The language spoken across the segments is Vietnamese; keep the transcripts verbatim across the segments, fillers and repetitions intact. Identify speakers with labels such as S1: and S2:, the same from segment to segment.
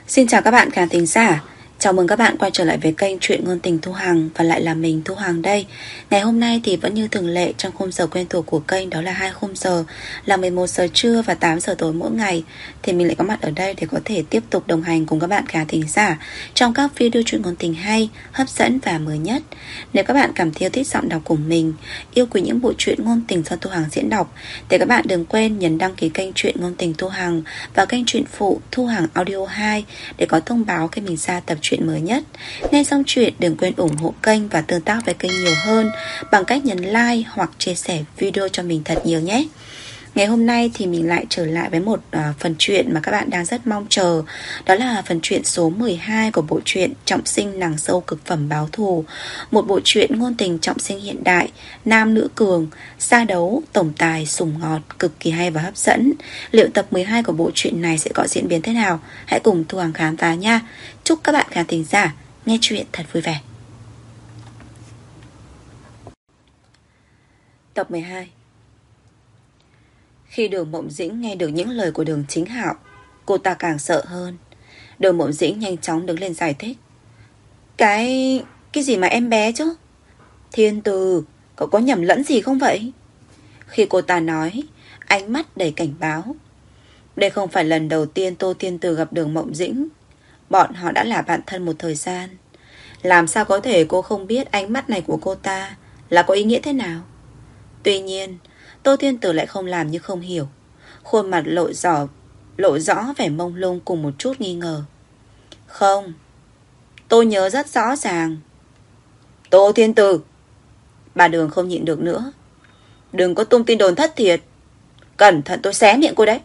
S1: Xin chào các bạn khán thính giả. Chào mừng các bạn quay trở lại với kênh Truyện Ngôn Tình Thu Hằng. Và lại là mình Thu Hằng đây. Ngày hôm nay thì vẫn như thường lệ, trong khung giờ quen thuộc của kênh, đó là hai khung giờ là mười một giờ trưa và tám giờ tối mỗi ngày. Thì mình lại có mặt ở đây để có thể tiếp tục đồng hành cùng các bạn khán thính giả trong các video truyện ngôn tình hay, hấp dẫn và mới nhất. Nếu các bạn cảm thấy yêu thích giọng đọc của mình, yêu quý những bộ truyện ngôn tình do Thu Hằng diễn đọc, thì các bạn đừng quên nhấn đăng ký kênh Truyện Ngôn Tình Thu Hằng và kênh truyện phụ Thu Hằng Audio hai để có thông báo khi mình ra tập truyện mới nhất. Nghe xong chuyện đừng quên ủng hộ kênh và tương tác với kênh nhiều hơn bằng cách nhấn like hoặc chia sẻ video cho mình thật nhiều nhé. Ngày hôm nay thì mình lại trở lại với một uh, phần truyện mà các bạn đang rất mong chờ. Đó là phần truyện số mười hai của bộ truyện Trọng Sinh Nàng Dâu Cực Phẩm Báo Thù. Một bộ truyện ngôn tình trọng sinh hiện đại, nam nữ cường, xa đấu, tổng tài, sủng ngọt, cực kỳ hay và hấp dẫn. Liệu tập mười hai của bộ truyện này sẽ có diễn biến thế nào? Hãy cùng Thu Hằng khám phá nha. Chúc các bạn khán thính giả nghe truyện thật vui vẻ. Tập mười hai. Khi Đường Mộng Dĩnh nghe được những lời của Đường Chính Hạo, cô ta càng sợ hơn. Đường Mộng Dĩnh nhanh chóng đứng lên giải thích. Cái... cái gì mà em bé chứ? Thiên Từ, cậu có nhầm lẫn gì không vậy? Khi cô ta nói, ánh mắt đầy cảnh báo. Đây không phải lần đầu tiên Tô Thiên Từ gặp Đường Mộng Dĩnh. Bọn họ đã là bạn thân một thời gian. Làm sao có thể cô không biết ánh mắt này của cô ta là có ý nghĩa thế nào? Tuy nhiên, Tô Thiên Tử lại không làm như không hiểu. Khuôn mặt lộ rõ, lộ rõ vẻ mông lung cùng một chút nghi ngờ. Không, tôi nhớ rất rõ ràng. Tô Thiên Tử, bà Đường không nhịn được nữa. Đừng có tung tin đồn thất thiệt. Cẩn thận tôi xé miệng cô đấy.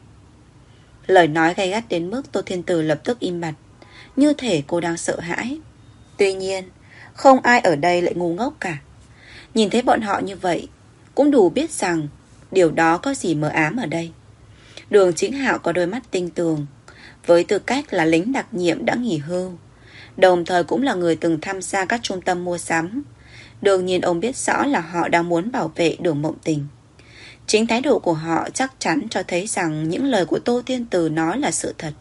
S1: Lời nói gay gắt đến mức Tô Thiên Tử lập tức im bặt, như thể cô đang sợ hãi. Tuy nhiên, không ai ở đây lại ngu ngốc cả. Nhìn thấy bọn họ như vậy, cũng đủ biết rằng điều đó có gì mờ ám ở đây. Đường Chính Hạo có đôi mắt tinh tường, với tư cách là lính đặc nhiệm đã nghỉ hưu, đồng thời cũng là người từng tham gia các trung tâm mua sắm. Đương nhiên ông biết rõ là họ đang muốn bảo vệ Đường Mộng Tình. Chính thái độ của họ chắc chắn cho thấy rằng những lời của Tô Thiên Từ nói là sự thật.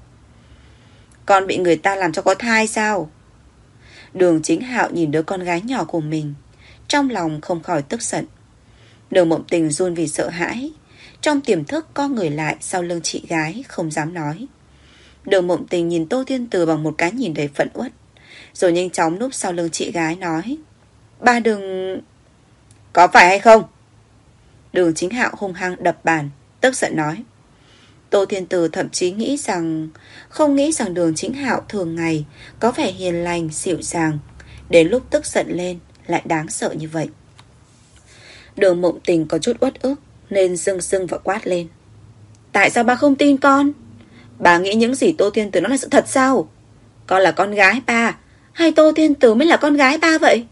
S1: Con bị người ta làm cho có thai sao? Đường Chính Hạo nhìn đứa con gái nhỏ của mình, trong lòng không khỏi tức giận. Đường Mộng Tình run vì sợ hãi, trong tiềm thức co người lại sau lưng chị gái, không dám nói. Đường Mộng Tình nhìn Tô Thiên Từ bằng một cái nhìn đầy phẫn uất, rồi nhanh chóng núp sau lưng chị gái nói. Ba đừng... Có phải hay không? Đường Chính Hạo hung hăng đập bàn, tức giận nói. Tô Thiên Từ thậm chí nghĩ rằng Không nghĩ rằng Đường Chính Hạo thường ngày có vẻ hiền lành, dịu dàng, đến lúc tức giận lên lại đáng sợ như vậy. Đường Mộng Tình có chút uất ức nên dưng dưng và quát lên. Tại sao ba không tin con? Bà nghĩ những gì Tô Thiên Từ nói là sự thật sao? Con là con gái ba, hay Tô Thiên Từ mới là con gái ba vậy?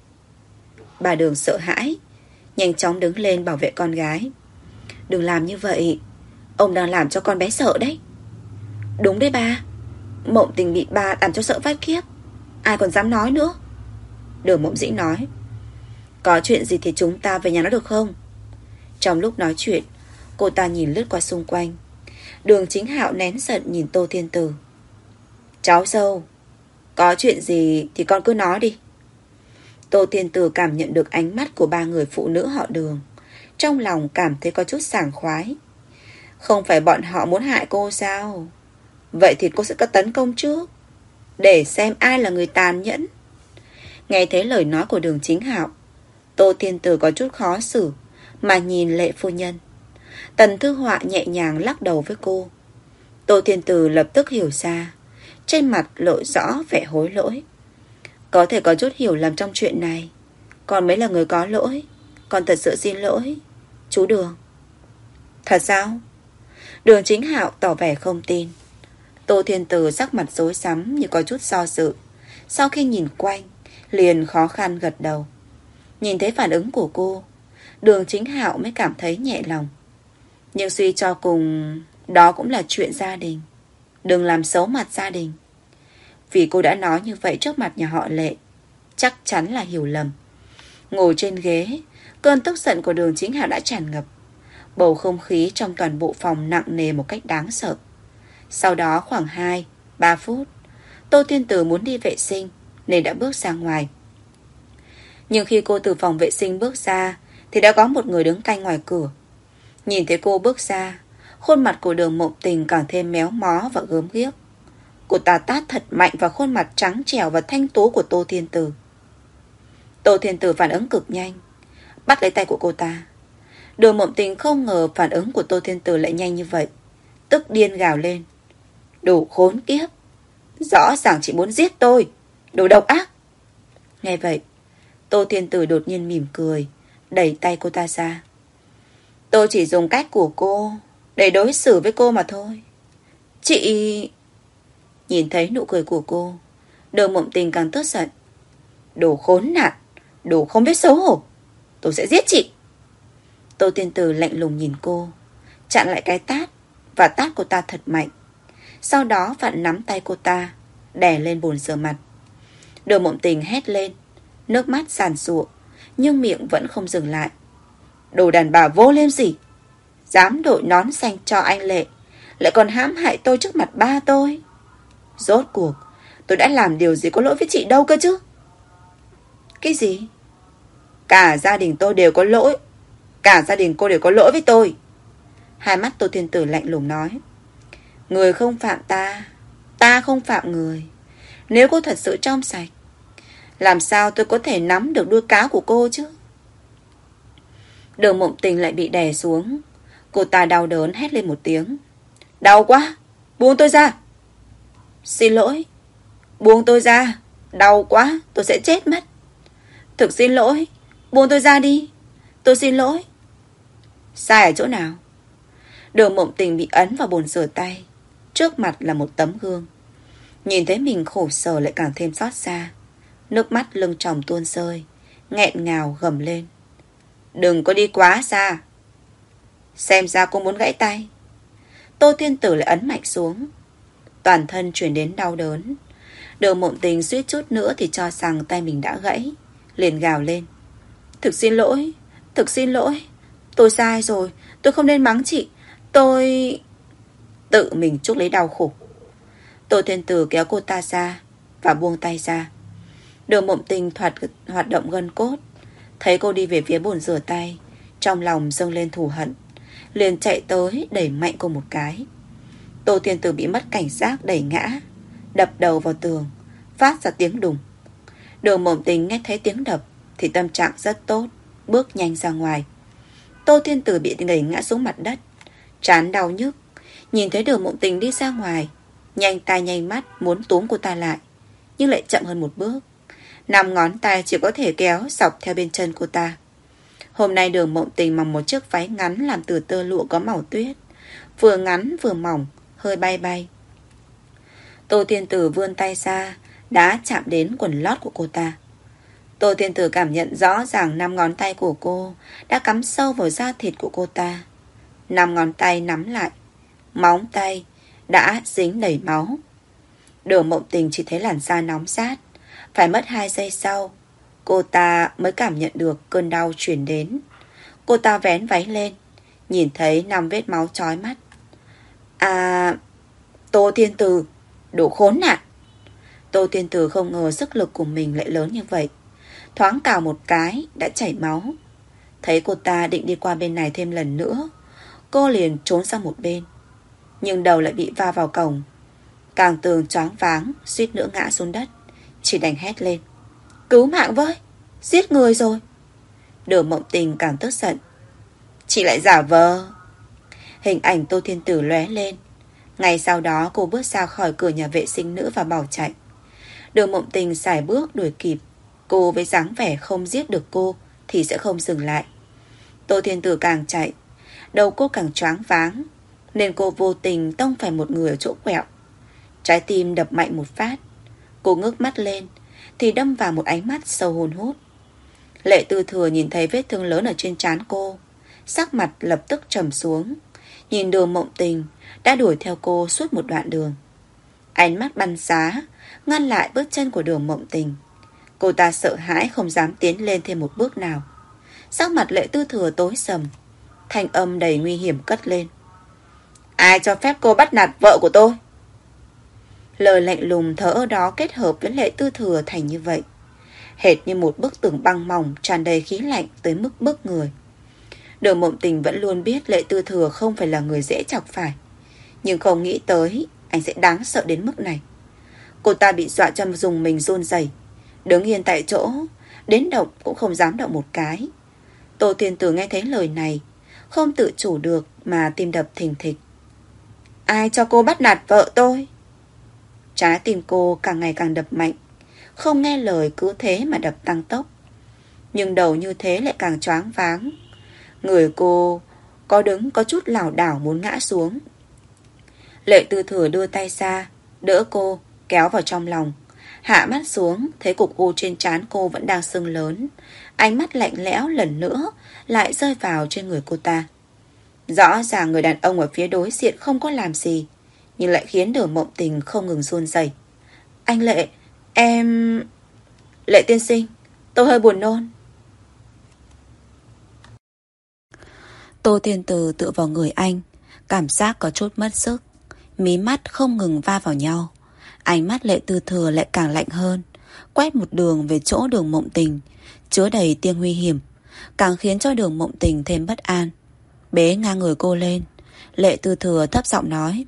S1: Bà Đường sợ hãi, nhanh chóng đứng lên bảo vệ con gái. Đừng làm như vậy, ông đang làm cho con bé sợ đấy. Đúng đấy ba, Mộng Tình bị ba làm cho sợ phát khiếp, ai còn dám nói nữa. Đường Mộng Dĩnh nói. Có chuyện gì thì chúng ta về nhà nó được không? Trong lúc nói chuyện, cô ta nhìn lướt qua xung quanh. Đường Chính Hạo nén giận nhìn Tô Thiên Từ. Cháu dâu, có chuyện gì thì con cứ nói đi. Tô Thiên Từ cảm nhận được ánh mắt của ba người phụ nữ họ Đường, trong lòng cảm thấy có chút sảng khoái. Không phải bọn họ muốn hại cô sao? Vậy thì cô sẽ có tấn công trước, để xem ai là người tàn nhẫn. Nghe thấy lời nói của Đường Chính Hạo, Tô Thiên Từ có chút khó xử mà nhìn Lệ phu nhân. Tần Thư Họa nhẹ nhàng lắc đầu với cô. Tô Thiên Từ lập tức hiểu ra, trên mặt lộ rõ vẻ hối lỗi. Có thể có chút hiểu lầm trong chuyện này, con mới là người có lỗi. Con thật sự xin lỗi chú Đường. Thật sao? Đường Chính Hạo tỏ vẻ không tin. Tô Thiên Từ sắc mặt rối rắm như có chút do dự. Sau khi nhìn quanh, liền khó khăn gật đầu. Nhìn thấy phản ứng của cô, Đường Chính Hạo mới cảm thấy nhẹ lòng. Nhưng suy cho cùng, đó cũng là chuyện gia đình. Đừng làm xấu mặt gia đình. Vì cô đã nói như vậy trước mặt nhà họ Lệ, chắc chắn là hiểu lầm. Ngồi trên ghế, cơn tức giận của Đường Chính Hạo đã tràn ngập. Bầu không khí trong toàn bộ phòng nặng nề một cách đáng sợ. Sau đó khoảng hai ba phút, Tô Thiên Từ muốn đi vệ sinh nên đã bước ra ngoài. Nhưng khi cô từ phòng vệ sinh bước ra thì đã có một người đứng canh ngoài cửa. Nhìn thấy cô bước ra, khuôn mặt của Đường Mộng Tình càng thêm méo mó và gớm ghiếc. Cô ta tát thật mạnh vào khuôn mặt trắng trẻo và thanh tú của Tô Thiên Từ. Tô Thiên Từ phản ứng cực nhanh, bắt lấy tay của cô ta. Đường Mộng Tình không ngờ phản ứng của Tô Thiên Từ lại nhanh như vậy, tức điên gào lên. Đồ khốn kiếp, rõ ràng chỉ muốn giết tôi, đồ độc ác. Nghe vậy, Tô Thiên Từ đột nhiên mỉm cười, đẩy tay cô ta ra. Tôi chỉ dùng cách của cô để đối xử với cô mà thôi. Chị... Nhìn thấy nụ cười của cô, Đường Mộng Tình càng tức giận. Đồ khốn nạn, đồ không biết xấu hổ, tôi sẽ giết chị. Tô Thiên Từ lạnh lùng nhìn cô, chặn lại cái tát và tát cô ta thật mạnh. Sau đó vặn nắm tay cô ta, đè lên bồn rửa mặt. Đường Mộng Tình hét lên, nước mắt giàn giụa, nhưng miệng vẫn không dừng lại. Đồ đàn bà vô liêm sỉ, dám đội nón xanh cho anh Lệ, lại còn hãm hại tôi trước mặt ba tôi. Rốt cuộc tôi đã làm điều gì có lỗi với chị đâu cơ chứ? Cái gì? Cả gia đình tôi đều có lỗi. Cả gia đình cô đều có lỗi với tôi. Hai mắt Tô Thiên Tử lạnh lùng nói. Người không phạm ta, ta không phạm người. Nếu cô thật sự trong sạch, làm sao tôi có thể nắm được đuôi cáo của cô chứ? Đường Mộng Tình lại bị đè xuống. Cô ta đau đớn hét lên một tiếng. Đau quá, buông tôi ra. Xin lỗi, buông tôi ra. Đau quá, tôi sẽ chết mất. Thực xin lỗi, buông tôi ra đi. Tôi xin lỗi. Sai ở chỗ nào? Đường Mộng Tình bị ấn vào bồn rửa tay. Trước mặt là một tấm gương. Nhìn thấy mình khổ sở lại càng thêm xót xa. Nước mắt lưng tròng tuôn rơi, nghẹn ngào gầm lên. Đừng có đi quá xa. Xem ra cô muốn gãy tay. Tô Thiên Tử lại ấn mạnh xuống. Toàn thân chuyển đến đau đớn. Đường Mộng Tình suýt chút nữa thì cho rằng tay mình đã gãy, liền gào lên. Thực xin lỗi, thực xin lỗi. Tôi sai rồi, tôi không nên mắng chị. Tôi... Tự mình chuốc lấy đau khổ. Tô Thiên Tử kéo cô ta ra và buông tay ra. Đường Mộng Tình thoạt hoạt động gân cốt. Thấy cô đi về phía bồn rửa tay, trong lòng dâng lên thù hận, liền chạy tới đẩy mạnh cô một cái. Tô Thiên Tử bị mất cảnh giác đẩy ngã, đập đầu vào tường, phát ra tiếng đùng. Đường Mộng Tình nghe thấy tiếng đập thì tâm trạng rất tốt, bước nhanh ra ngoài. Tô Thiên Tử bị đẩy ngã xuống mặt đất, trán đau nhức. Nhìn thấy Đường Mộng Tình đi ra ngoài, nhanh tay nhanh mắt muốn túm cô ta lại, nhưng lại chậm hơn một bước. Năm ngón tay chỉ có thể kéo dọc theo bên chân cô ta. Hôm nay Đường Mộng Tình mặc một chiếc váy ngắn làm từ tơ lụa có màu tuyết, vừa ngắn vừa mỏng, hơi bay bay. Tô Thiên Tử vươn tay ra, đã chạm đến quần lót của cô ta. Tô Thiên Tử cảm nhận rõ ràng năm ngón tay của cô đã cắm sâu vào da thịt của cô ta. Năm ngón tay nắm lại, móng tay đã dính đầy máu. Đường Mộng Tình chỉ thấy làn da nóng rát. Phải mất hai giây sau, cô ta mới cảm nhận được cơn đau truyền đến. Cô ta vén váy lên, nhìn thấy năm vết máu chói mắt. À, Tô Thiên Tử, đồ khốn nạn. Tô Thiên Tử không ngờ sức lực của mình lại lớn như vậy. Thoáng cào một cái đã chảy máu. Thấy cô ta định đi qua bên này thêm lần nữa, cô liền trốn sang một bên. Nhưng đầu lại bị va vào cổng. Càng tường choáng váng, suýt nữa ngã xuống đất. Chỉ đành hét lên. Cứu mạng với, giết người rồi. Đường Mộng Tình càng tức giận. Chị lại giả vờ. Hình ảnh Tô Thiên Tử lóe lên. Ngay sau đó cô bước ra khỏi cửa nhà vệ sinh nữ và bỏ chạy. Đường Mộng Tình sải bước đuổi kịp. Cô với dáng vẻ không giết được cô thì sẽ không dừng lại. Tô Thiên Tử càng chạy, đầu cô càng choáng váng, nên cô vô tình tông phải một người ở chỗ quẹo. Trái tim đập mạnh một phát. Cô ngước mắt lên thì đâm vào một ánh mắt sâu hun hút. Lệ Tư Thừa nhìn thấy vết thương lớn ở trên trán cô, sắc mặt lập tức trầm xuống. Nhìn Đường Mộng Tình đã đuổi theo cô suốt một đoạn đường. Ánh mắt bắn giá ngăn lại bước chân của Đường Mộng Tình. Cô ta sợ hãi không dám tiến lên thêm một bước nào. Sắc mặt Lệ Tư Thừa tối sầm, thanh âm đầy nguy hiểm cất lên. Ai cho phép cô bắt nạt vợ của tôi? Lời lạnh lùng thở ở đó kết hợp với Lệ Tư Thừa thành như vậy, hệt như một bức tường băng mỏng tràn đầy khí lạnh tới mức bức người. Đường Mộng Tình vẫn luôn biết Lệ Tư Thừa không phải là người dễ chọc phải, nhưng không nghĩ tới anh sẽ đáng sợ đến mức này. Cô ta bị dọa cho dùng mình run rẩy, đứng yên tại chỗ, đến động cũng không dám động một cái. Tô Thiên Tử nghe thấy lời này, không tự chủ được mà tim đập thình thịch. Ai cho cô bắt nạt vợ tôi? Trái tim cô càng ngày càng đập mạnh, không nghe lời cứ thế mà đập tăng tốc. Nhưng đầu như thế lại càng choáng váng. Người cô có đứng có chút lảo đảo muốn ngã xuống. Lệ Tư Thừa đưa tay ra, đỡ cô, kéo vào trong lòng. Hạ mắt xuống, thấy cục u trên trán cô vẫn đang sưng lớn. Ánh mắt lạnh lẽo lần nữa lại rơi vào trên người cô ta. Rõ ràng người đàn ông ở phía đối diện không có làm gì, nhưng lại khiến Đường Mộng Tình không ngừng run rẩy. Anh Lệ, em... Lệ tiên sinh, tôi hơi buồn nôn. Tô Thiên Từ tựa vào người anh, cảm giác có chút mất sức. Mí mắt không ngừng va vào nhau. Ánh mắt Lệ Tư Thừa lại càng lạnh hơn, quét một đường về chỗ Đường Mộng Tình, chứa đầy tia nguy hiểm, càng khiến cho Đường Mộng Tình thêm bất an. Bế ngang người cô lên, Lệ Tư Thừa thấp giọng nói: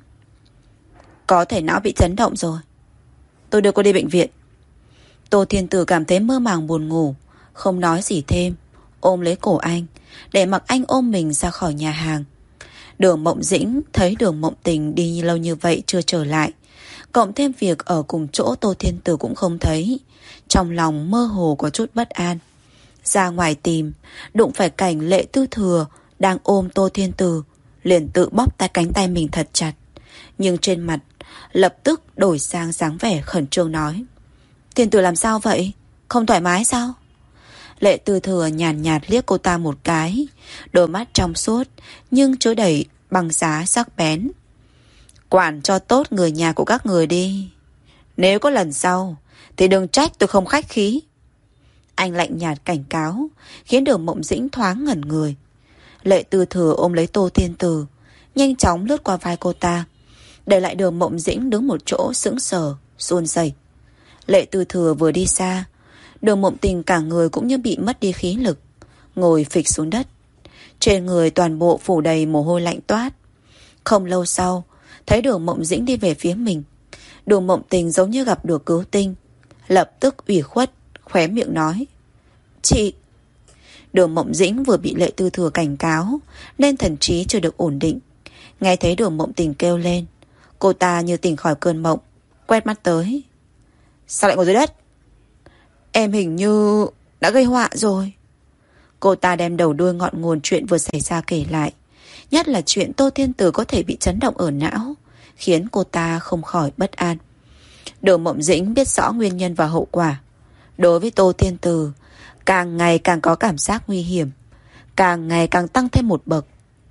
S1: Có thể não bị chấn động rồi, tôi đưa cô đi bệnh viện. Tô Thiên Tử cảm thấy mơ màng buồn ngủ, không nói gì thêm, ôm lấy cổ anh, để mặc anh ôm mình ra khỏi nhà hàng. Đường Mộng Dĩnh thấy Đường Mộng Tình đi lâu như vậy chưa trở lại, cộng thêm việc ở cùng chỗ Tô Thiên Tử cũng không thấy, trong lòng mơ hồ có chút bất an. Ra ngoài tìm, đụng phải cảnh Lệ Tư Thừa đang ôm Tô Thiên Tử, liền tự bóp tay cánh tay mình thật chặt, nhưng trên mặt lập tức đổi sang dáng vẻ khẩn trương nói: Thiên Tử làm sao vậy? Không thoải mái sao? Lệ Tư Thừa nhàn nhạt, nhạt liếc cô ta một cái, đôi mắt trong suốt nhưng chứa đầy băng giá sắc bén. Quản cho tốt người nhà của các người đi, nếu có lần sau thì đừng trách tôi không khách khí. Anh lạnh nhạt cảnh cáo, khiến Đường Mộng Dĩnh thoáng ngẩn người. Lệ Tư Thừa ôm lấy Tô Thiên Tử, nhanh chóng lướt qua vai cô ta, để lại Đường Mộng Dĩnh đứng một chỗ sững sờ, run rẩy. Lệ Tư Thừa vừa đi xa, Đường Mộng Tình cả người cũng như bị mất đi khí lực, ngồi phịch xuống đất. Trên người toàn bộ phủ đầy mồ hôi lạnh toát. Không lâu sau, thấy Đường Mộng Dĩnh đi về phía mình, Đường Mộng Tình giống như gặp được cứu tinh, lập tức ủy khuất, khóe miệng nói: Chị... Đường Mộng Dĩnh vừa bị Lệ Tư Thừa cảnh cáo nên thần trí chưa được ổn định. Nghe thấy Đường Mộng Tình kêu lên, cô ta như tỉnh khỏi cơn mộng, quét mắt tới: Sao lại ngồi dưới đất? Em hình như đã gây họa rồi. Cô ta đem đầu đuôi ngọn nguồn chuyện vừa xảy ra kể lại, nhất là chuyện Tô Thiên Tử có thể bị chấn động ở não, khiến cô ta không khỏi bất an. Đường Mộng Dĩnh biết rõ nguyên nhân và hậu quả. Đối với Tô Thiên Tử, càng ngày càng có cảm giác nguy hiểm, càng ngày càng tăng thêm một bậc.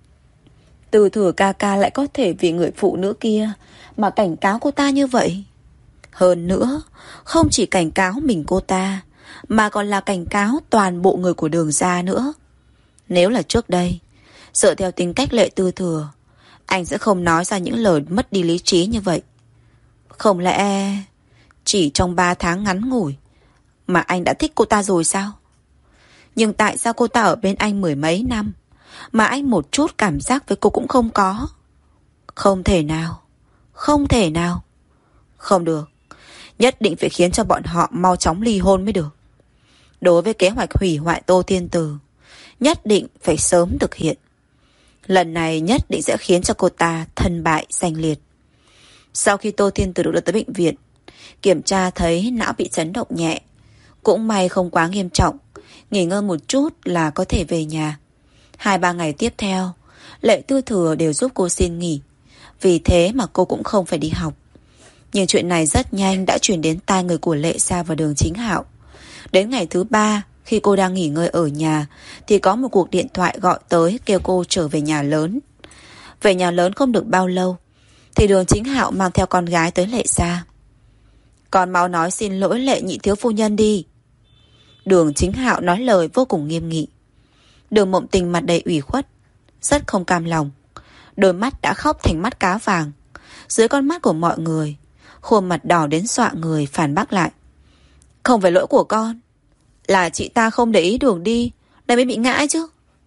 S1: Từ Thừa ca ca lại có thể vì người phụ nữ kia mà cảnh cáo cô ta như vậy. Hơn nữa, không chỉ cảnh cáo mình cô ta, mà còn là cảnh cáo toàn bộ người của Đường gia nữa. Nếu là trước đây, dựa theo tính cách Lệ Tư Thừa, anh sẽ không nói ra những lời mất đi lý trí như vậy. Không lẽ chỉ trong ba tháng ngắn ngủi mà anh đã thích cô ta rồi sao? Nhưng tại sao cô ta ở bên anh mười mấy năm mà anh một chút cảm giác với cô cũng không có? Không thể nào, không thể nào. Không được, nhất định phải khiến cho bọn họ mau chóng ly hôn mới được. Đối với kế hoạch hủy hoại Tô Thiên Tử, nhất định phải sớm thực hiện. Lần này nhất định sẽ khiến cho cô ta thân bại danh liệt. Sau khi Tô Thiên Tử được đưa tới bệnh viện, kiểm tra thấy não bị chấn động nhẹ, cũng may không quá nghiêm trọng, nghỉ ngơi một chút là có thể về nhà. Hai ba ngày tiếp theo, Lệ Tư Thừa đều giúp cô xin nghỉ, vì thế mà cô cũng không phải đi học. Nhưng chuyện này rất nhanh đã truyền đến tai người của Lệ Sa và Đường Chính Hạo. Đến ngày thứ ba, khi cô đang nghỉ ngơi ở nhà, thì có một cuộc điện thoại gọi tới kêu cô trở về nhà lớn. Về nhà lớn không được bao lâu, thì Đường Chính Hạo mang theo con gái tới Lệ Sa. Con mau nói xin lỗi Lệ nhị thiếu phu nhân đi. Đường Chính Hạo nói lời vô cùng nghiêm nghị. Đường Mộng Tình mặt đầy ủy khuất, rất không cam lòng. Đôi mắt đã khóc thành mắt cá vàng. Dưới con mắt của mọi người, khuôn mặt đỏ đến xọa người phản bác lại. Không phải lỗi của con, là chị ta không để ý đường đi nên mới bị ngã chứ.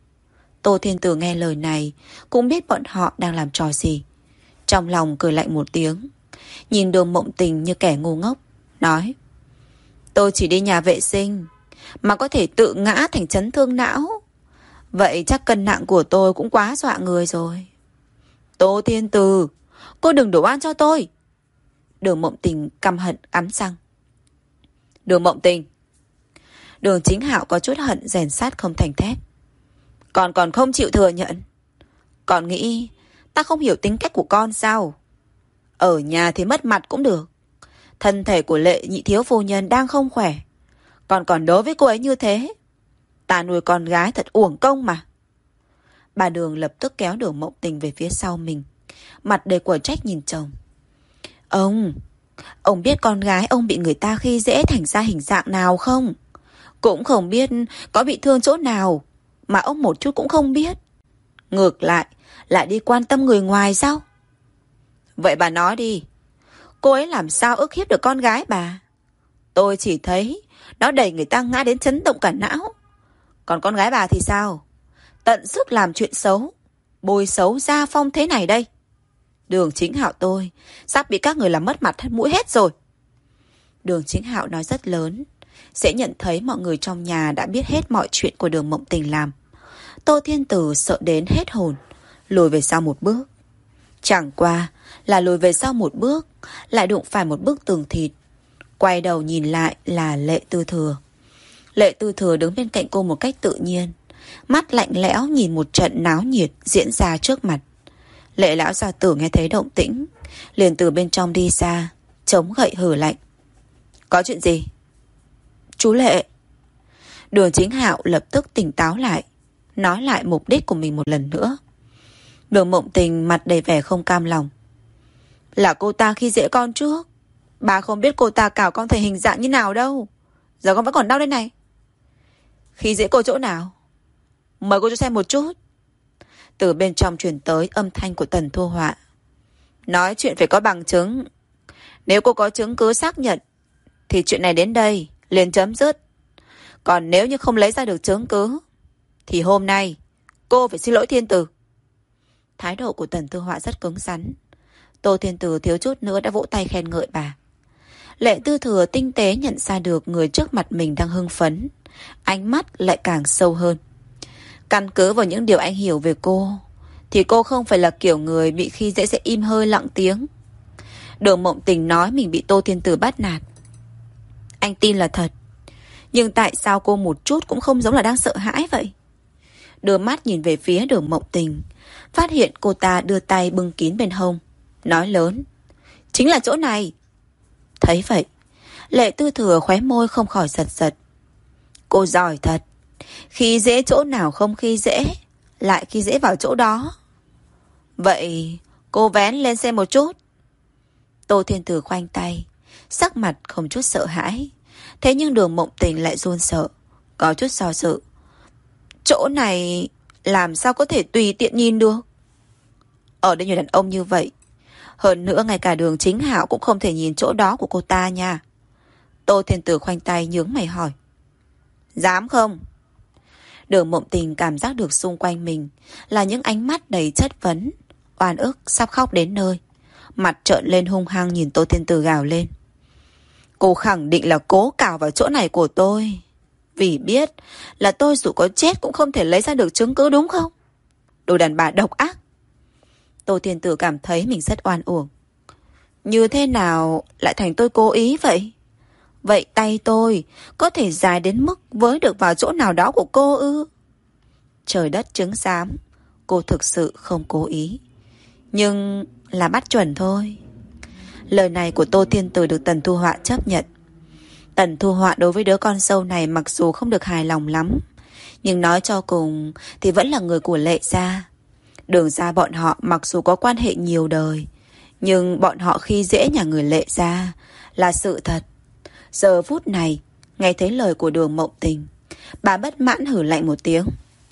S1: Tô Thiên Tử nghe lời này cũng biết bọn họ đang làm trò gì. Trong lòng cười lạnh một tiếng, nhìn Đường Mộng Tình như kẻ ngu ngốc, nói: Tôi chỉ đi nhà vệ sinh mà có thể tự ngã thành chấn thương não, vậy chắc cân nặng của tôi cũng quá dọa người rồi. Tô Thiên Tử, cô đừng đổ oan cho tôi. Đường Mộng Tình căm hận ắn răng. Đường Mộng Tình. Đường Chính Hạo có chút hận rèn sát không thành thép. Con còn không chịu thừa nhận. Con nghĩ ta không hiểu tính cách của con sao? Ở nhà thì mất mặt cũng được. Thân thể của Lệ nhị thiếu phu nhân đang không khỏe, còn còn đối với cô ấy như thế. Ta nuôi con gái thật uổng công mà. Bà Đường lập tức kéo Đường Mộng Tình về phía sau mình, mặt đầy quả trách nhìn chồng. Ông, ông biết con gái ông bị người ta khi dễ thành ra hình dạng nào không? Cũng không biết có bị thương chỗ nào, mà ông một chút cũng không biết. Ngược lại, lại đi quan tâm người ngoài sao? Vậy bà nói đi, cô ấy làm sao ức hiếp được con gái bà? Tôi chỉ thấy nó đẩy người ta ngã đến chấn động cả não. Còn con gái bà thì sao? Tận sức làm chuyện xấu, bôi xấu gia phong thế này đây. Đường Chính Hạo tôi sắp bị các người làm mất mặt mũi hết rồi. Đường Chính Hạo nói rất lớn, sẽ nhận thấy mọi người trong nhà đã biết hết mọi chuyện của Đường Mộng Tình làm. Tô Thiên Tử sợ đến hết hồn, lùi về sau một bước. Chẳng qua là lùi về sau một bước, lại đụng phải một bức tường thịt. Quay đầu nhìn lại là Lệ Tư Thừa. Lệ Tư Thừa đứng bên cạnh cô một cách tự nhiên, mắt lạnh lẽo nhìn một trận náo nhiệt diễn ra trước mặt. Lệ lão gia tử nghe thấy động tĩnh, liền từ bên trong đi ra, chống gậy hừ lạnh. Có chuyện gì? Chú Lệ. Đường Chính Hạo lập tức tỉnh táo lại, nói lại mục đích của mình một lần nữa. Đường Mộng Tình mặt đầy vẻ không cam lòng. Là cô ta khi dễ con trước. Bà không biết cô ta cào con thành hình dạng như nào đâu. Giờ con vẫn còn đau đây này. Khi dễ cô chỗ nào? Mời cô cho xem một chút. Từ bên trong truyền tới âm thanh của Tần Thu Họa. Nói chuyện phải có bằng chứng. Nếu cô có chứng cứ xác nhận thì chuyện này đến đây liền chấm dứt. Còn nếu như không lấy ra được chứng cứ thì hôm nay cô phải xin lỗi Thiên Tử. Thái độ của Tần Thu Họa rất cứng rắn. Tô Thiên Tử thiếu chút nữa đã vỗ tay khen ngợi bà. Lệ Tư Thừa tinh tế nhận ra được người trước mặt mình đang hưng phấn, ánh mắt lại càng sâu hơn. Căn cứ vào những điều anh hiểu về cô thì cô không phải là kiểu người bị khi dễ sẽ im hơi lặng tiếng. Đường Mộng Tình nói mình bị Tô Thiên Tử bắt nạt, anh tin là thật. Nhưng tại sao cô một chút cũng không giống là đang sợ hãi vậy? Đưa mắt nhìn về phía Đường Mộng Tình, phát hiện cô ta đưa tay bưng kín bên hông, nói lớn. Chính là chỗ này. Thấy vậy, Lệ Tư Thừa khóe môi không khỏi giật giật. Cô giỏi thật. Khi dễ chỗ nào không khi dễ, lại khi dễ vào chỗ đó. Vậy cô vén lên xem một chút. Tô Thiên Tử khoanh tay, sắc mặt không chút sợ hãi. Thế nhưng Đường Mộng Tình lại run sợ, có chút do dự. Chỗ này làm sao có thể tùy tiện nhìn được? Ở đây nhiều đàn ông như vậy, hơn nữa ngay cả Đường Chính Hạo cũng không thể nhìn chỗ đó của cô ta nha. Tô Thiên Tử khoanh tay nhướng mày hỏi. Dám không? Đường Mộng Tình cảm giác được xung quanh mình là những ánh mắt đầy chất vấn, oan ức sắp khóc đến nơi. Mặt trợn lên hung hăng nhìn Tô Thiên Tử gào lên. Cô khẳng định là cố cào vào chỗ này của tôi, vì biết là tôi dù có chết cũng không thể lấy ra được chứng cứ đúng không? Đồ đàn bà độc ác. Tô Thiên Tử cảm thấy mình rất oan uổng. Như thế nào lại thành tôi cố ý vậy? Vậy tay tôi có thể dài đến mức với được vào chỗ nào đó của cô ư? Trời đất chứng giám, cô thực sự không cố ý, nhưng là bắt chuẩn thôi. Lời này của Tô Thiên Tử được Tần Thu Họa chấp nhận. Tần Thu Họa đối với đứa con dâu này mặc dù không được hài lòng lắm, nhưng nói cho cùng thì vẫn là người của Lệ gia. Đường gia bọn họ mặc dù có quan hệ nhiều đời, nhưng bọn họ khi dễ nhà người Lệ gia là sự thật. Giờ phút này, nghe thấy lời của Đường Mộng Tình, bà bất mãn hử lạnh một tiếng.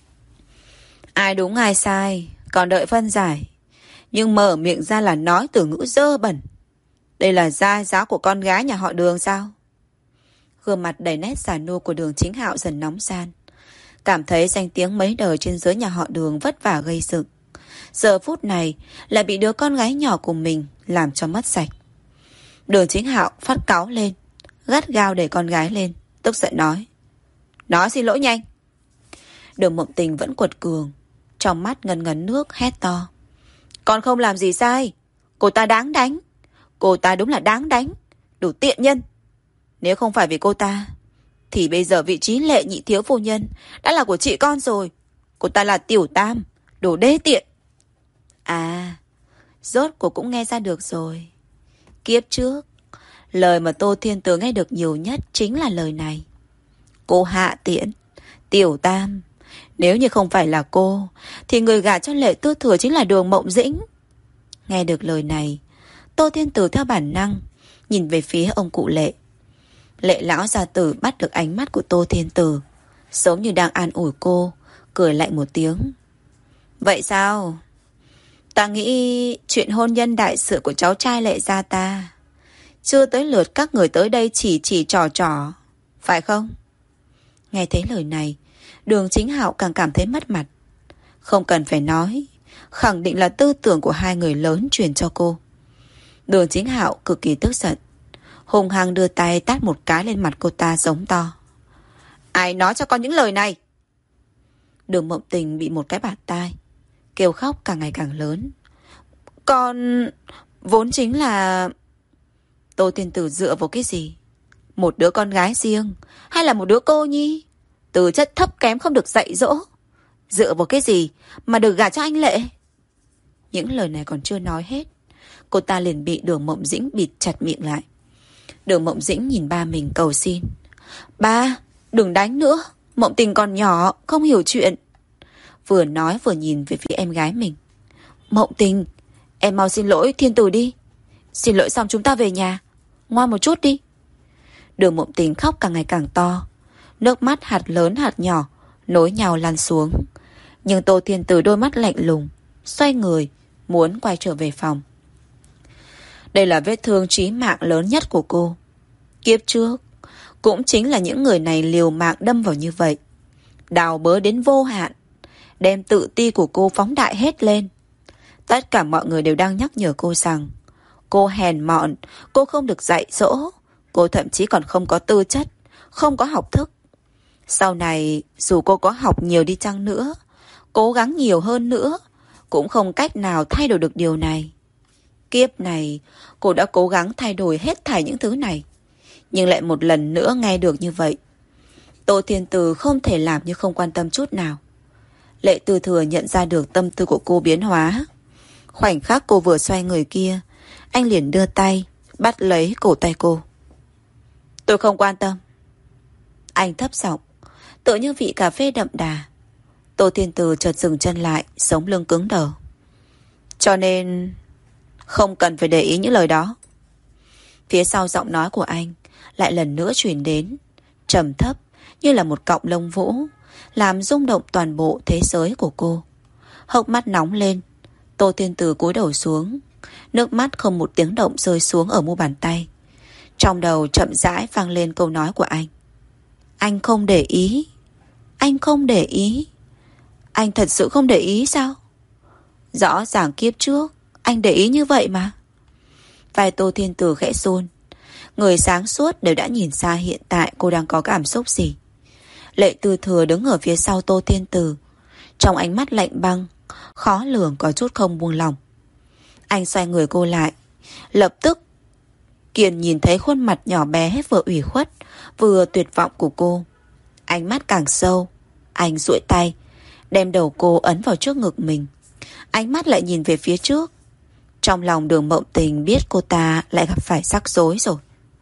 S1: Ai đúng ai sai còn đợi phân giải, nhưng mở miệng ra là nói từ ngữ dơ bẩn. Đây là gia giáo của con gái nhà họ Đường sao? Gương mặt đầy nét già nua của Đường Chính Hạo dần nóng gian. Cảm thấy danh tiếng mấy đời trên dưới nhà họ Đường vất vả gây dựng. Giờ phút này lại bị đứa con gái nhỏ của mình làm cho mất sạch. Đường Chính Hạo phát cáu lên, gắt gao đẩy con gái lên, tức giận nói: Nói xin lỗi nhanh. Đường Mộng Tình vẫn quật cường, trong mắt ngần ngấn nước hét to: Con không làm gì sai. Cô ta đáng đánh. Cô ta đúng là đáng đánh. Đủ tiện nhân. Nếu không phải vì cô ta thì bây giờ vị trí Lệ nhị thiếu phu nhân đã là của chị con rồi. Cô ta là tiểu tam, đồ đê tiện. À, rốt cuộc cũng nghe ra được rồi. Kiếp trước, lời mà Tô Thiên Tử nghe được nhiều nhất chính là lời này. Cô hạ tiện, tiểu tam. Nếu như không phải là cô thì người gả cho Lệ Tư Thừa chính là Đường Mộng Dĩnh. Nghe được lời này, Tô Thiên Tử theo bản năng nhìn về phía ông cụ Lệ. Lệ lão gia tử bắt được ánh mắt của Tô Thiên Tử, giống như đang an ủi cô, cười lạnh một tiếng. Vậy sao? Ta nghĩ chuyện hôn nhân đại sự của cháu trai Lệ gia ta chưa tới lượt các người tới đây chỉ chỉ trò trò, phải không? Nghe thấy lời này, Đường Chính Hạo càng cảm thấy mất mặt. Không cần phải nói, khẳng định là tư tưởng của hai người lớn truyền cho cô. Đường Chính Hạo cực kỳ tức giận, hùng hăng đưa tay tát một cái lên mặt cô ta, giống to: Ai nói cho con những lời này? Đường Mộng Tình bị một cái bạt tai, kêu khóc càng ngày càng lớn. Con vốn chính là... Tô Thiên Tử dựa vào cái gì? Một đứa con gái riêng hay là một đứa cô nhi, từ chất thấp kém không được dạy dỗ, dựa vào cái gì mà được gả cho anh Lệ? Những lời này còn chưa nói hết, cô ta liền bị Đường Mộng Dĩnh bịt chặt miệng lại. Đường Mộng Dĩnh nhìn ba mình cầu xin: Ba, đừng đánh nữa. Mộng Tình còn nhỏ, không hiểu chuyện. Vừa nói vừa nhìn về phía em gái mình. Mộng Tình, em mau xin lỗi Thiên Tử đi. Xin lỗi xong chúng ta về nhà. Ngoan một chút đi. Đường Mộng Tình khóc càng ngày càng to, nước mắt hạt lớn hạt nhỏ nối nhau lăn xuống. Nhưng Tô Thiên Tử đôi mắt lạnh lùng, xoay người muốn quay trở về phòng. Đây là vết thương chí mạng lớn nhất của cô. Kiếp trước cũng chính là những người này liều mạng đâm vào như vậy, đào bới đến vô hạn, đem tự ti của cô phóng đại hết lên. Tất cả mọi người đều đang nhắc nhở cô rằng cô hèn mọn, cô không được dạy dỗ, cô thậm chí còn không có tư chất, không có học thức. Sau này dù cô có học nhiều đi chăng nữa, cố gắng nhiều hơn nữa, cũng không cách nào thay đổi được điều này. Kiếp này cô đã cố gắng thay đổi hết thảy những thứ này, nhưng lại một lần nữa nghe được như vậy. Tô Thiên Tử không thể làm như không quan tâm chút nào. Lệ Tư Thừa nhận ra được tâm tư của cô biến hóa. Khoảnh khắc cô vừa xoay người kia, anh liền đưa tay bắt lấy cổ tay cô. Tôi không quan tâm. Anh thấp giọng, tựa như vị cà phê đậm đà. Tô Thiên Tử chợt dừng chân lại, sống lưng cứng đờ. Cho nên không cần phải để ý những lời đó. Phía sau giọng nói của anh lại lần nữa truyền đến, trầm thấp như là một cọng lông vũ, làm rung động toàn bộ thế giới của cô. Hốc mắt nóng lên, Tô Thiên Tử cúi đầu xuống, nước mắt không một tiếng động rơi xuống ở mu bàn tay. Trong đầu chậm rãi vang lên câu nói của anh. Anh không để ý. Anh không để ý. Anh thật sự không để ý sao? Rõ ràng kiếp trước anh để ý như vậy mà. Vai Tô Thiên Tử khẽ run. Người sáng suốt đều đã nhìn ra hiện tại cô đang có cảm xúc gì. Lệ Tư Thừa đứng ở phía sau Tô Thiên Tử, trong ánh mắt lạnh băng, khó lường có chút không buông lòng. Anh xoay người cô lại. Lập tức Kiền nhìn thấy khuôn mặt nhỏ bé vừa ủy khuất vừa tuyệt vọng của cô. Ánh mắt càng sâu. Anh duỗi tay đem đầu cô ấn vào trước ngực mình. Ánh mắt lại nhìn về phía trước. Trong lòng Đường Mộng Tình biết cô ta lại gặp phải rắc rối rồi.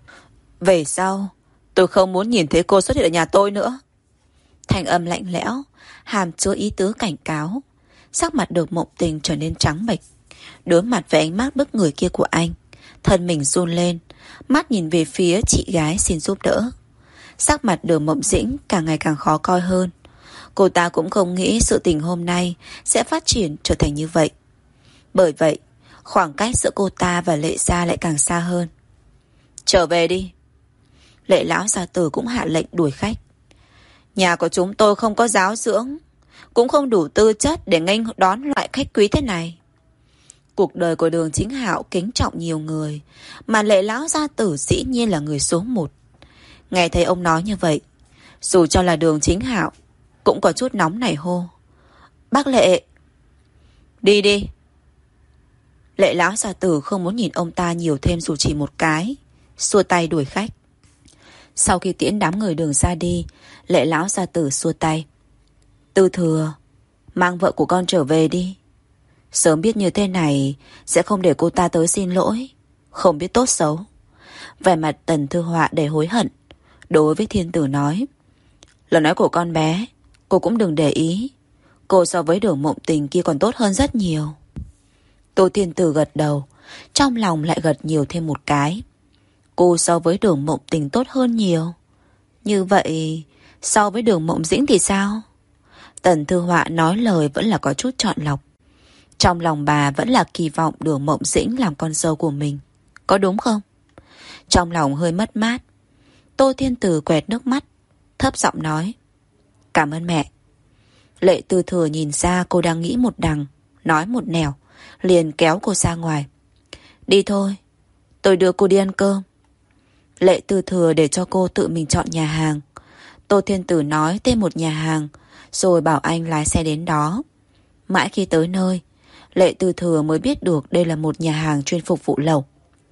S1: Về sau tôi không muốn nhìn thấy cô xuất hiện ở nhà tôi nữa. Thanh âm lạnh lẽo, hàm chứa ý tứ cảnh cáo. Sắc mặt Đường Mộng Tình trở nên trắng bệch. Đối mặt với ánh mắt bức người kia của anh, thân mình run lên, mắt nhìn về phía chị gái xin giúp đỡ. Sắc mặt Đường Mộng Dĩnh càng ngày càng khó coi hơn. Cô ta cũng không nghĩ sự tình hôm nay sẽ phát triển trở thành như vậy. Bởi vậy, Khoảng cách giữa cô ta và Lệ gia lại càng xa hơn. Trở về đi. Lệ lão gia tử cũng hạ lệnh đuổi khách. Nhà của chúng tôi không có giáo dưỡng, cũng không đủ tư chất để nghênh đón loại khách quý thế này. Cuộc đời của Đường Chính Hạo kính trọng nhiều người, mà Lệ lão gia tử dĩ nhiên là người số một. Nghe thấy ông nói như vậy, dù cho là Đường Chính Hạo cũng có chút nóng nảy hô. Bác Lệ. Đi đi. Lệ lão gia tử không muốn nhìn ông ta nhiều thêm dù chỉ một cái, xua tay đuổi khách. Sau khi tiễn đám người Đường ra đi, Lệ lão gia tử xua tay. Tư Thừa, mang vợ của con trở về đi. Sớm biết như thế này sẽ không để cô ta tới xin lỗi, không biết tốt xấu. Vẻ mặt Tần Thư Họa đầy hối hận, đối với Thiên Tử nói. Lời nói của con bé cô cũng đừng để ý. Cô so với Đường Mộng Tình kia còn tốt hơn rất nhiều. Tô Thiên Tử gật đầu, trong lòng lại gật nhiều thêm một cái. Cô so với Đường Mộng Tình tốt hơn nhiều. Như vậy so với Đường Mộng Dĩnh thì sao? Tần Thư Họa nói lời vẫn là có chút chọn lọc. Trong lòng bà vẫn là kỳ vọng Đường Mộng Dĩnh làm con dâu của mình, có đúng không? Trong lòng hơi mất mát, Tô Thiên Tử quẹt nước mắt, thấp giọng nói. Cảm ơn mẹ. Lệ Tư Thừa nhìn ra cô đang nghĩ một đằng, nói một nẻo, liền kéo cô ra ngoài. Đi thôi, tôi đưa cô đi ăn cơm. Lệ Tư Thừa để cho cô tự mình chọn nhà hàng. Tô Thiên Tử nói tên một nhà hàng, rồi bảo anh lái xe đến đó. Mãi khi tới nơi, Lệ Tư Thừa mới biết được đây là một nhà hàng chuyên phục vụ lẩu.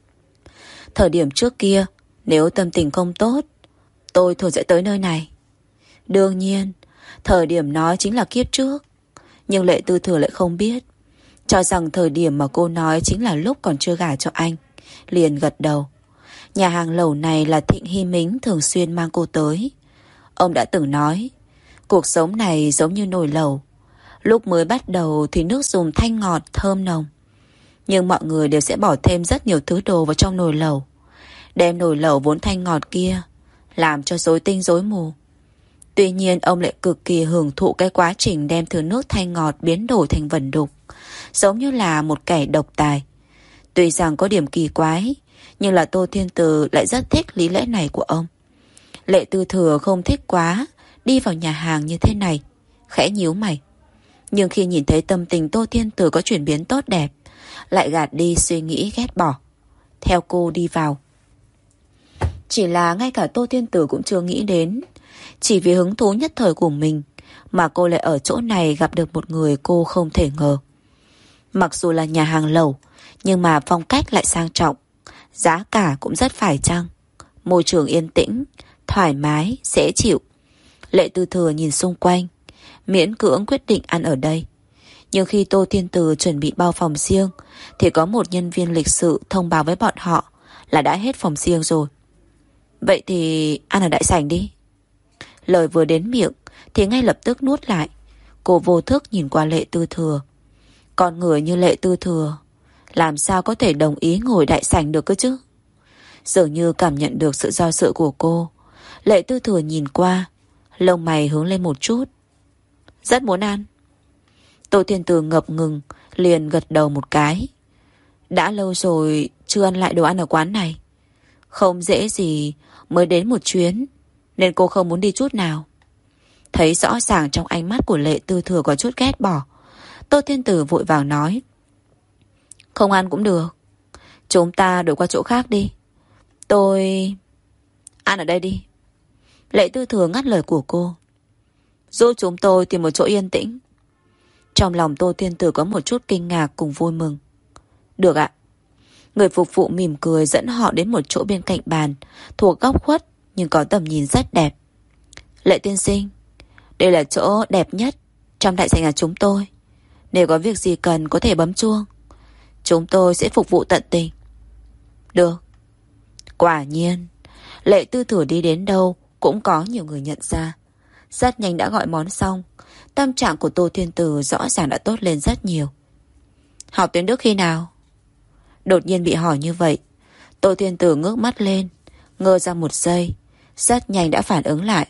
S1: Thời điểm trước kia, nếu tâm tình không tốt, tôi thường sẽ tới nơi này. Đương nhiên, thời điểm nói chính là kiếp trước. Nhưng Lệ Tư Thừa lại không biết, cho rằng thời điểm mà cô nói chính là lúc còn chưa gả cho anh. Liền gật đầu. Nhà hàng lẩu này là Thịnh Hy Mính thường xuyên mang cô tới. Ông đã từng nói, cuộc sống này giống như nồi lẩu. Lúc mới bắt đầu thì nước dùng thanh ngọt thơm nồng, nhưng mọi người đều sẽ bỏ thêm rất nhiều thứ đồ vào trong nồi lẩu, đem nồi lẩu vốn thanh ngọt kia làm cho rối tinh rối mù. Tuy nhiên ông lại cực kỳ hưởng thụ cái quá trình đem thứ nước thanh ngọt biến đổi thành vẩn đục, giống như là một kẻ độc tài. Tuy rằng có điểm kỳ quái, nhưng là Tô Thiên Từ lại rất thích lý lẽ này của ông. Lệ Tư Thừa không thích quá đi vào nhà hàng như thế này, khẽ nhíu mày. Nhưng khi nhìn thấy tâm tình Tô Thiên Tử có chuyển biến tốt đẹp, lại gạt đi suy nghĩ ghét bỏ, theo cô đi vào. Chỉ là ngay cả Tô Thiên Tử cũng chưa nghĩ đến, chỉ vì hứng thú nhất thời của mình mà cô lại ở chỗ này gặp được một người cô không thể ngờ. Mặc dù là nhà hàng lẩu, nhưng mà phong cách lại sang trọng, giá cả cũng rất phải chăng. Môi trường yên tĩnh, thoải mái, dễ chịu. Lệ Tư Thừa nhìn xung quanh, miễn cưỡng quyết định ăn ở đây. Nhưng khi Tô Thiên Từ chuẩn bị bao phòng riêng, thì có một nhân viên lịch sự thông báo với bọn họ là đã hết phòng riêng rồi. Vậy thì ăn ở đại sảnh đi. Lời vừa đến miệng thì ngay lập tức nuốt lại. Cô vô thức nhìn qua Lệ Tư Thừa. Con người như Lệ Tư Thừa làm sao có thể đồng ý ngồi đại sảnh được cơ chứ? Dường như cảm nhận được sự do dự của cô, Lệ Tư Thừa nhìn qua, lông mày hướng lên một chút. Rất muốn ăn. Tô Thiên Từ ngập ngừng, liền gật đầu một cái. Đã lâu rồi chưa ăn lại đồ ăn ở quán này. Không dễ gì mới đến một chuyến, nên cô không muốn đi chút nào. Thấy rõ ràng trong ánh mắt của Lệ Tư Thừa có chút ghét bỏ, Tô Thiên Tử vội vàng nói. Không ăn cũng được, chúng ta đổi qua chỗ khác đi. Tôi... Ăn ở đây đi. Lệ Tư Thừa ngắt lời của cô. Giúp chúng tôi tìm một chỗ yên tĩnh. Trong lòng Tô Thiên Tử có một chút kinh ngạc cùng vui mừng. Được ạ. Người phục vụ mỉm cười dẫn họ đến một chỗ bên cạnh bàn, thuộc góc khuất nhưng có tầm nhìn rất đẹp. Lệ tiên sinh, đây là chỗ đẹp nhất trong đại sảnh nhà chúng tôi. Nếu có việc gì cần có thể bấm chuông, chúng tôi sẽ phục vụ tận tình. Được. Quả nhiên, Lệ Tư Thừa đi đến đâu cũng có nhiều người nhận ra. Rất nhanh đã gọi món xong. Tâm trạng của Tô Thiên Tử rõ ràng đã tốt lên rất nhiều. Học tiếng Đức khi nào? Đột nhiên bị hỏi như vậy, Tô Thiên Tử ngước mắt lên, ngơ ra một giây, rất nhanh đã phản ứng lại.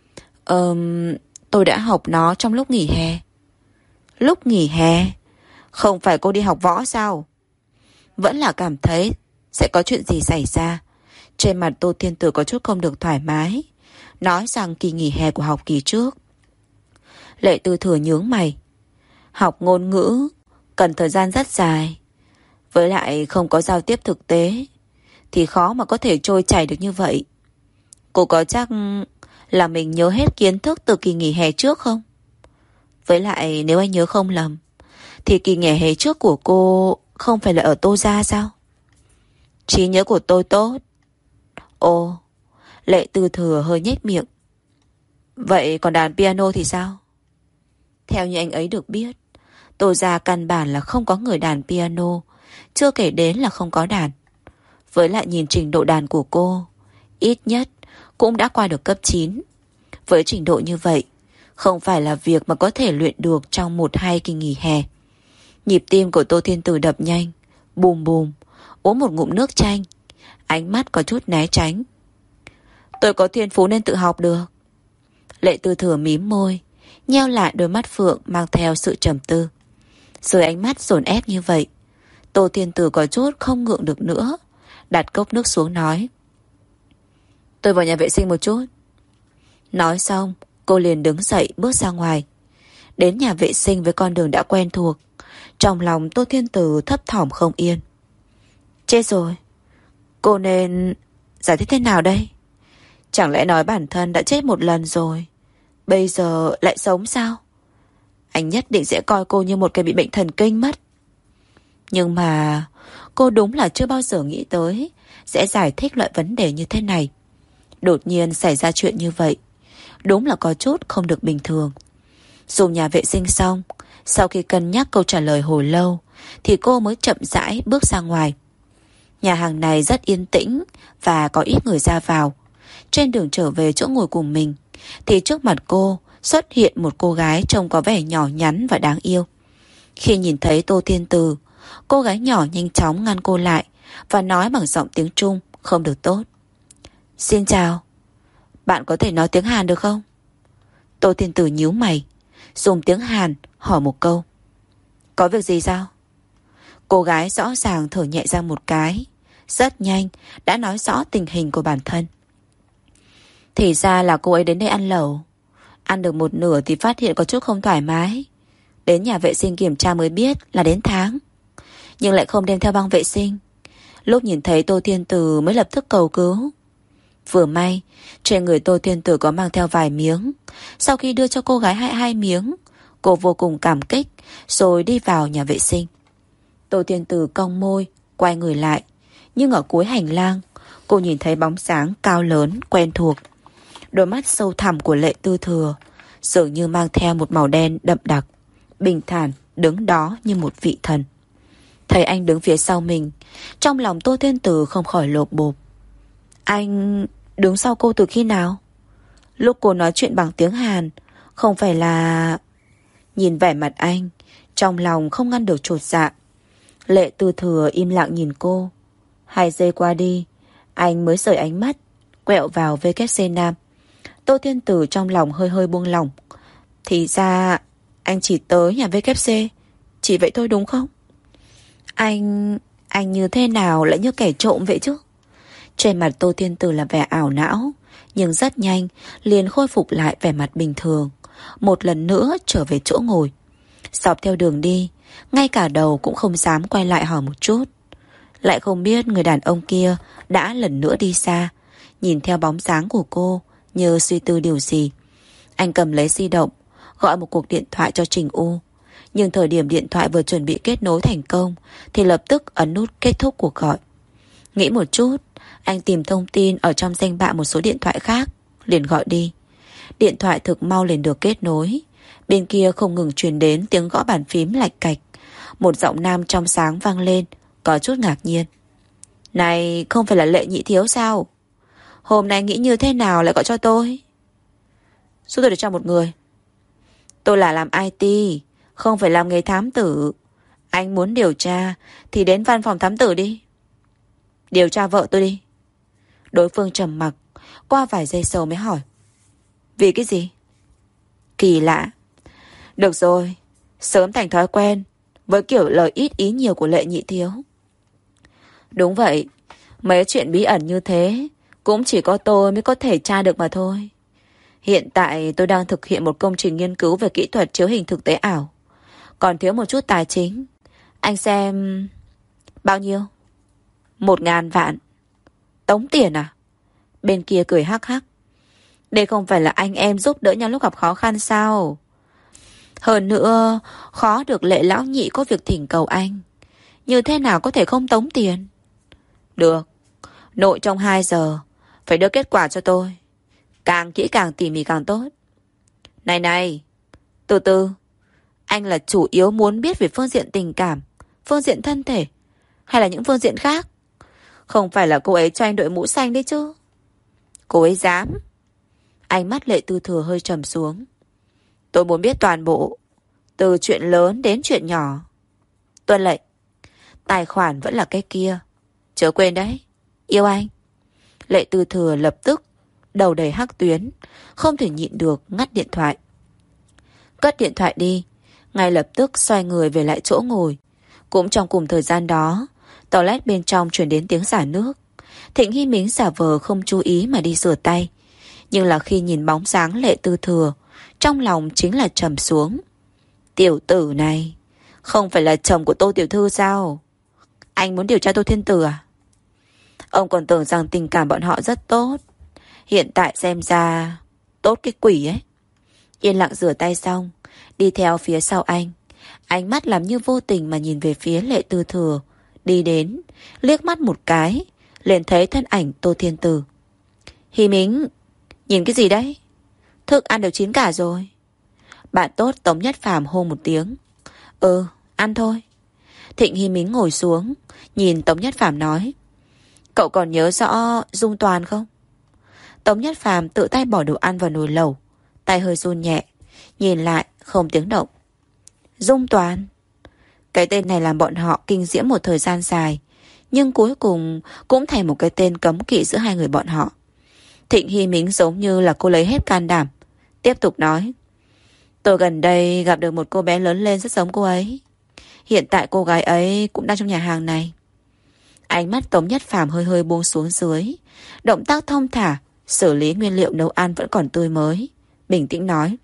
S1: Ờm, tôi đã học nó trong lúc nghỉ hè. Lúc nghỉ hè? Không phải cô đi học võ sao? vẫn là cảm thấy sẽ có chuyện gì xảy ra. Trên mặt Tô Thiên Tử có chút không được thoải mái, nói rằng kỳ nghỉ hè của học kỳ trước. Lệ Tư Thừa nhướng mày. Học ngôn ngữ cần thời gian rất dài, với lại không có giao tiếp thực tế thì khó mà có thể trôi chảy được như vậy. Cô có chắc là mình nhớ hết kiến thức từ kỳ nghỉ hè trước không? Với lại nếu anh nhớ không lầm thì kỳ nghỉ hè trước của cô không phải là ở Tô Gia sao? Trí nhớ của tôi tốt. Ồ, Lệ Tư Thừa hơi nhếch miệng. Vậy còn đàn piano thì sao? Theo như anh ấy được biết, Tô Gia căn bản là không có người đàn piano, chưa kể đến là không có đàn. Với lại nhìn trình độ đàn của cô, ít nhất cũng đã qua được cấp chín. Với trình độ như vậy, không phải là việc mà có thể luyện được trong một hai kỳ nghỉ hè. Nhịp tim của Tô Thiên Tử đập nhanh, bùm bùm, uống một ngụm nước chanh, ánh mắt có chút né tránh. Tôi có thiên phú nên tự học được. Lệ Tư Thừa mím môi, nheo lại đôi mắt phượng mang theo sự trầm tư. Dưới ánh mắt dồn ép như vậy, Tô Thiên Tử có chút không ngượng được nữa, đặt cốc nước xuống nói. Tôi vào nhà vệ sinh một chút. Nói xong, cô liền đứng dậy bước ra ngoài. Đến nhà vệ sinh với con đường đã quen thuộc, trong lòng Tô Thiên Tử thấp thỏm không yên. Chết rồi, cô nên giải thích thế nào đây? Chẳng lẽ nói bản thân đã chết một lần rồi, bây giờ lại sống sao? Anh nhất định sẽ coi cô như một kẻ bị bệnh thần kinh mất. Nhưng mà cô đúng là chưa bao giờ nghĩ tới sẽ giải thích loại vấn đề như thế này. Đột nhiên xảy ra chuyện như vậy, đúng là có chút không được bình thường. Dùng nhà vệ sinh xong, sau khi cân nhắc câu trả lời hồi lâu, thì cô mới chậm rãi bước ra ngoài. Nhà hàng này rất yên tĩnh và có ít người ra vào. Trên đường trở về chỗ ngồi của mình, thì trước mặt cô xuất hiện một cô gái trông có vẻ nhỏ nhắn và đáng yêu. Khi nhìn thấy Tô Thiên Tử, cô gái nhỏ nhanh chóng ngăn cô lại và nói bằng giọng tiếng Trung không được tốt. Xin chào, bạn có thể nói tiếng Hàn được không? Tô Thiên Tử nhíu mày, dùng tiếng Hàn hỏi một câu. Có việc gì sao? Cô gái rõ ràng thở nhẹ ra một cái, rất nhanh đã nói rõ tình hình của bản thân. Thì ra là cô ấy đến đây ăn lẩu. Ăn được một nửa thì phát hiện có chút không thoải mái. Đến nhà vệ sinh kiểm tra mới biết là đến tháng, nhưng lại không đem theo băng vệ sinh. Lúc nhìn thấy Tô Thiên Tử mới lập tức cầu cứu. Vừa may trên người Tô Thiên Tử có mang theo vài miếng. Sau khi đưa cho cô gái hai hai miếng, cô vô cùng cảm kích, rồi đi vào nhà vệ sinh. Tô Thiên Tử cong môi, quay người lại. Nhưng ở cuối hành lang, cô nhìn thấy bóng sáng cao lớn, quen thuộc. Đôi mắt sâu thẳm của Lệ Tư Thừa dường như mang theo một màu đen đậm đặc, bình thản đứng đó như một vị thần. Thấy anh đứng phía sau mình, trong lòng Tô Thiên Tử không khỏi lột bột. Anh đứng sau cô từ khi nào? Lúc cô nói chuyện bằng tiếng Hàn, không phải là... Nhìn vẻ mặt anh, trong lòng không ngăn được chột dạ. Lệ Tư Thừa im lặng nhìn cô. Hai giây qua đi, anh mới rời ánh mắt, quẹo vào vê kép xê Nam. Tô Thiên Tử trong lòng hơi hơi buông lỏng. Thì ra anh chỉ tới nhà vê kép xê, chỉ vậy thôi đúng không? Anh... anh như thế nào lại như kẻ trộm vậy chứ? Trên mặt Tô Thiên Tử là vẻ ảo não, nhưng rất nhanh liền khôi phục lại vẻ mặt bình thường, một lần nữa trở về chỗ ngồi. Dọc theo đường đi, ngay cả đầu cũng không dám quay lại hỏi một chút. Lại không biết người đàn ông kia đã lần nữa đi xa, nhìn theo bóng dáng của cô như suy tư điều gì. Anh cầm lấy di động, gọi một cuộc điện thoại cho Trình U. Nhưng thời điểm điện thoại vừa chuẩn bị kết nối thành công thì lập tức ấn nút kết thúc cuộc gọi. Nghĩ một chút, anh tìm thông tin ở trong danh bạ một số điện thoại khác, liền gọi đi. Điện thoại thực mau liền được kết nối. Bên kia không ngừng truyền đến tiếng gõ bàn phím lạch cạch. Một giọng nam trong sáng vang lên, có chút ngạc nhiên. Này, không phải là Lệ Nhị Thiếu sao? Hôm nay nghĩ như thế nào lại gọi cho tôi? Giúp tôi để cho một người. Tôi là làm i tê, không phải làm nghề thám tử. Anh muốn điều tra thì đến văn phòng thám tử đi. Điều tra vợ tôi đi. Đối phương trầm mặc, qua vài giây sau mới hỏi. Vì cái gì? Kỳ lạ. Được rồi, sớm thành thói quen với kiểu lời ít ý nhiều của Lệ Nhị Thiếu. Đúng vậy, mấy chuyện bí ẩn như thế cũng chỉ có tôi mới có thể tra được mà thôi. Hiện tại tôi đang thực hiện một công trình nghiên cứu về kỹ thuật chiếu hình thực tế ảo. Còn thiếu một chút tài chính. Anh xem... Bao nhiêu? Một ngàn vạn. Tống tiền à? Bên kia cười hắc hắc. Đây không phải là anh em giúp đỡ nhau lúc gặp khó khăn sao? Hơn nữa, khó được Lệ lão nhị có việc thỉnh cầu anh. Như thế nào có thể không tống tiền? Được. Nội trong hai giờ phải đưa kết quả cho tôi. Càng kỹ càng tỉ mỉ càng tốt. Này này, từ từ. Anh là chủ yếu muốn biết về phương diện tình cảm, phương diện thân thể, hay là những phương diện khác? Không phải là cô ấy cho anh đội mũ xanh đấy chứ? Cô ấy dám. Ánh mắt Lệ Tư Thừa hơi trầm xuống. Tôi muốn biết toàn bộ, từ chuyện lớn đến chuyện nhỏ. Tuân lệnh. Tài khoản vẫn là cái kia. Chớ quên đấy. Yêu anh. Lệ Tư Thừa lập tức đầu đầy hắc tuyến, không thể nhịn được ngắt điện thoại. Cất điện thoại đi, ngay lập tức xoay người về lại chỗ ngồi. Cũng trong cùng thời gian đó, toilet bên trong truyền đến tiếng xả nước. Thịnh Hy Mính giả vờ không chú ý mà đi rửa tay. Nhưng là khi nhìn bóng dáng Lệ Tư Thừa, trong lòng chính là trầm xuống. Tiểu tử này không phải là chồng của Tô tiểu thư sao? Anh muốn điều tra Tô Thiên Tử à? Ông còn tưởng rằng tình cảm bọn họ rất tốt. Hiện tại xem ra tốt cái quỷ ấy. Yên lặng rửa tay xong, đi theo phía sau anh. Ánh mắt làm như vô tình mà nhìn về phía Lệ Tư Thừa. Đi đến, liếc mắt một cái, liền thấy thân ảnh Tô Thiên Tử. Hy Mính, nhìn cái gì đấy? Thức ăn đều chín cả rồi. Bạn tốt Tống Nhất Phàm hô một tiếng. Ừ, ăn thôi. Thịnh Hy Mính ngồi xuống, nhìn Tống Nhất Phàm nói. Cậu còn nhớ rõ Dung Toàn không? Tống Nhất Phàm tự tay bỏ đồ ăn vào nồi lẩu, tay hơi run nhẹ, nhìn lại không tiếng động. Dung Toàn. Cái tên này làm bọn họ kinh diễm một thời gian dài, nhưng cuối cùng cũng thành một cái tên cấm kỵ giữa hai người bọn họ. Thịnh Hy Mính giống như là cô lấy hết can đảm, tiếp tục nói. Tôi gần đây gặp được một cô bé lớn lên rất giống cô ấy. Hiện tại cô gái ấy cũng đang trong nhà hàng này. Ánh mắt Tống Nhất Phàm hơi hơi buông xuống dưới, động tác thong thả, xử lý nguyên liệu nấu ăn vẫn còn tươi mới. Bình tĩnh nói.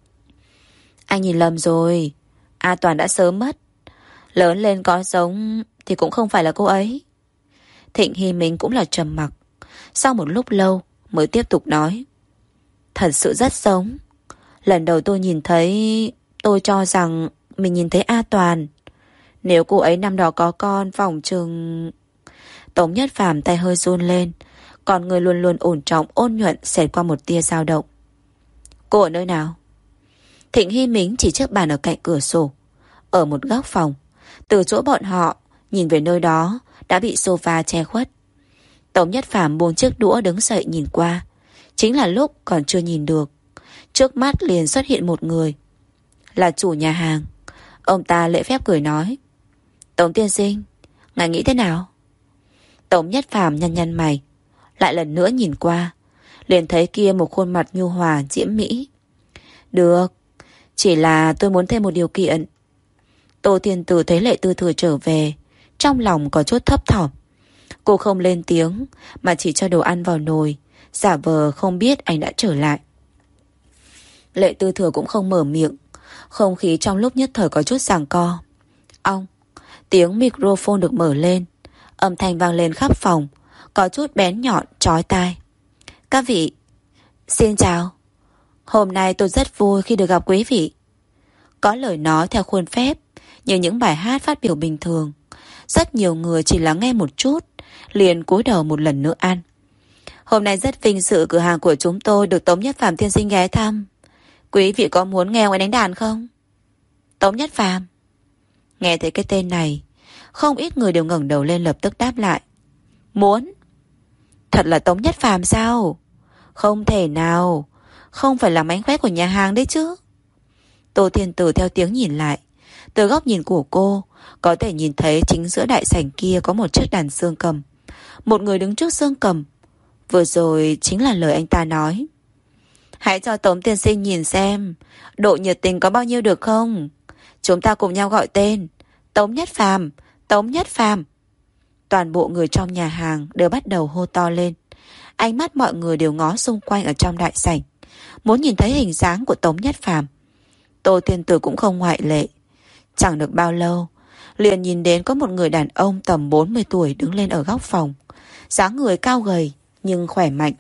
S1: Anh nhìn lầm rồi. A Toàn đã sớm mất. Lớn lên có giống thì cũng không phải là cô ấy. Thịnh Hy Mính cũng là trầm mặc. Sau một lúc lâu mới tiếp tục nói. Thật sự rất giống. Lần đầu tôi nhìn thấy, tôi cho rằng mình nhìn thấy A Toàn. Nếu cô ấy năm đó có con, phỏng chừng... Tống Nhất Phàm tay hơi run lên, còn người luôn luôn ổn trọng ôn nhuận xẹt qua một tia dao động. Cô ở nơi nào? Thịnh Hy Mính chỉ chiếc bàn ở cạnh cửa sổ, ở một góc phòng. Từ chỗ bọn họ nhìn về nơi đó đã bị sofa che khuất. Tống Nhất Phàm buông chiếc đũa đứng dậy nhìn qua. Chính là lúc còn chưa nhìn được, trước mắt liền xuất hiện một người. Là chủ nhà hàng. Ông ta lễ phép cười nói. Tống tiên sinh, ngài nghĩ thế nào? Tống Nhất Phàm nhăn nhăn mày, lại lần nữa nhìn qua, liền thấy kia một khuôn mặt nhu hòa diễm mỹ. Được, chỉ là tôi muốn thêm một điều kiện. Tô Thiên Tử thấy Lệ Tư Thừa trở về, trong lòng có chút thấp thỏm. Cô không lên tiếng, mà chỉ cho đồ ăn vào nồi, giả vờ không biết anh đã trở lại. Lệ Tư Thừa cũng không mở miệng. Không khí trong lúc nhất thời có chút giằng co. Ong, tiếng microphone được mở lên, âm thanh vang lên khắp phòng, có chút bén nhọn, chói tai. Các vị, xin chào. Hôm nay tôi rất vui khi được gặp quý vị. Có lời nói theo khuôn phép, như những bài hát phát biểu bình thường. Rất nhiều người chỉ lắng nghe một chút, liền cúi đầu một lần nữa ăn. Hôm nay rất vinh dự cửa hàng của chúng tôi được Tống Nhất Phàm tiên sinh ghé thăm. Quý vị có muốn nghe ông ấy đánh đàn không? Tống Nhất Phàm. Nghe thấy cái tên này, không ít người đều ngẩng đầu lên lập tức đáp lại. Muốn. Thật là Tống Nhất Phàm sao? Không thể nào. Không phải là mánh khóe của nhà hàng đấy chứ. Tô Thiên Tử theo tiếng nhìn lại. Từ góc nhìn của cô, có thể nhìn thấy chính giữa đại sảnh kia có một chiếc đàn dương cầm. Một người đứng trước dương cầm. Vừa rồi chính là lời anh ta nói. Hãy cho Tống tiên sinh nhìn xem độ nhiệt tình có bao nhiêu được không? Chúng ta cùng nhau gọi tên. Tống Nhất Phàm, Tống Nhất Phàm. Toàn bộ người trong nhà hàng đều bắt đầu hô to lên. Ánh mắt mọi người đều ngó xung quanh ở trong đại sảnh, muốn nhìn thấy hình dáng của Tống Nhất Phàm. Tô Thiên Tử cũng không ngoại lệ. Chẳng được bao lâu, liền nhìn đến có một người đàn ông tầm bốn mươi tuổi đứng lên ở góc phòng. Dáng người cao gầy nhưng khỏe mạnh.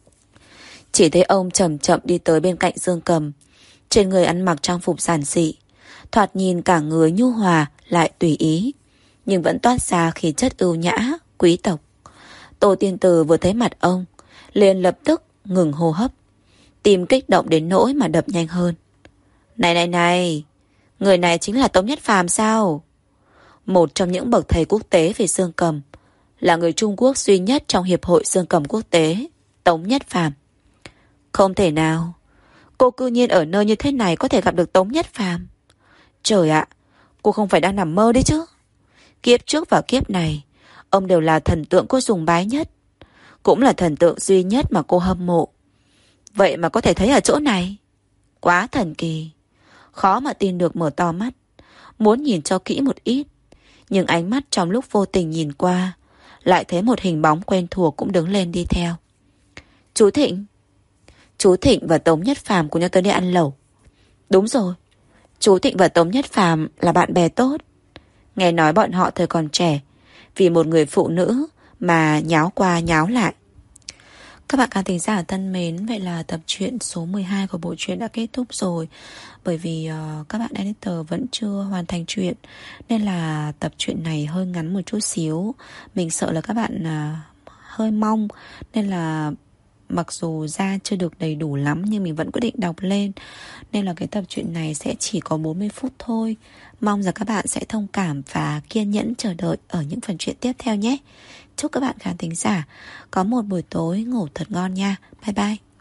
S1: Chỉ thấy ông chậm chậm đi tới bên cạnh Dương Cầm. Trên người ăn mặc trang phục giản dị, thoạt nhìn cả người nhu hòa lại tùy ý, nhưng vẫn toát ra khí chất ưu nhã, quý tộc. Tô Tiên Tử vừa thấy mặt ông, liền lập tức ngừng hô hấp, tim kích động đến nỗi mà đập nhanh hơn. Này này này, người này chính là Tống Nhất Phàm sao? Một trong những bậc thầy quốc tế về dương cầm, là người Trung Quốc duy nhất trong Hiệp hội Dương cầm quốc tế, Tống Nhất Phàm. Không thể nào, cô cư nhiên ở nơi như thế này có thể gặp được Tống Nhất Phàm. Trời ạ, cô không phải đang nằm mơ đấy chứ? Kiếp trước và kiếp này, ông đều là thần tượng cô sùng bái nhất, cũng là thần tượng duy nhất mà cô hâm mộ. Vậy mà có thể thấy ở chỗ này, quá thần kỳ. Khó mà tin được, mở to mắt, muốn nhìn cho kỹ một ít, nhưng ánh mắt trong lúc vô tình nhìn qua, lại thấy một hình bóng quen thuộc cũng đứng lên đi theo. Chú Thịnh. Chú Thịnh và Tống Nhất Phàm cùng nhau tới đây ăn lẩu. Đúng rồi, chú Thịnh và Tống Nhất Phàm là bạn bè tốt. Nghe nói bọn họ thời còn trẻ, vì một người phụ nữ mà nháo qua nháo lại. Các bạn khán thính giả thân mến, vậy là tập truyện số mười hai của bộ truyện đã kết thúc rồi. Bởi vì uh, các bạn editor vẫn chưa hoàn thành truyện, nên là tập truyện này hơi ngắn một chút xíu. Mình sợ là các bạn uh, hơi mong, nên là mặc dù ra chưa được đầy đủ lắm, nhưng mình vẫn quyết định đọc lên. Nên là cái tập truyện này sẽ chỉ có bốn mươi phút thôi. Mong rằng các bạn sẽ thông cảm và kiên nhẫn chờ đợi ở những phần truyện tiếp theo nhé. Chúc các bạn khán thính giả có một buổi tối ngủ thật ngon nha. Bye bye.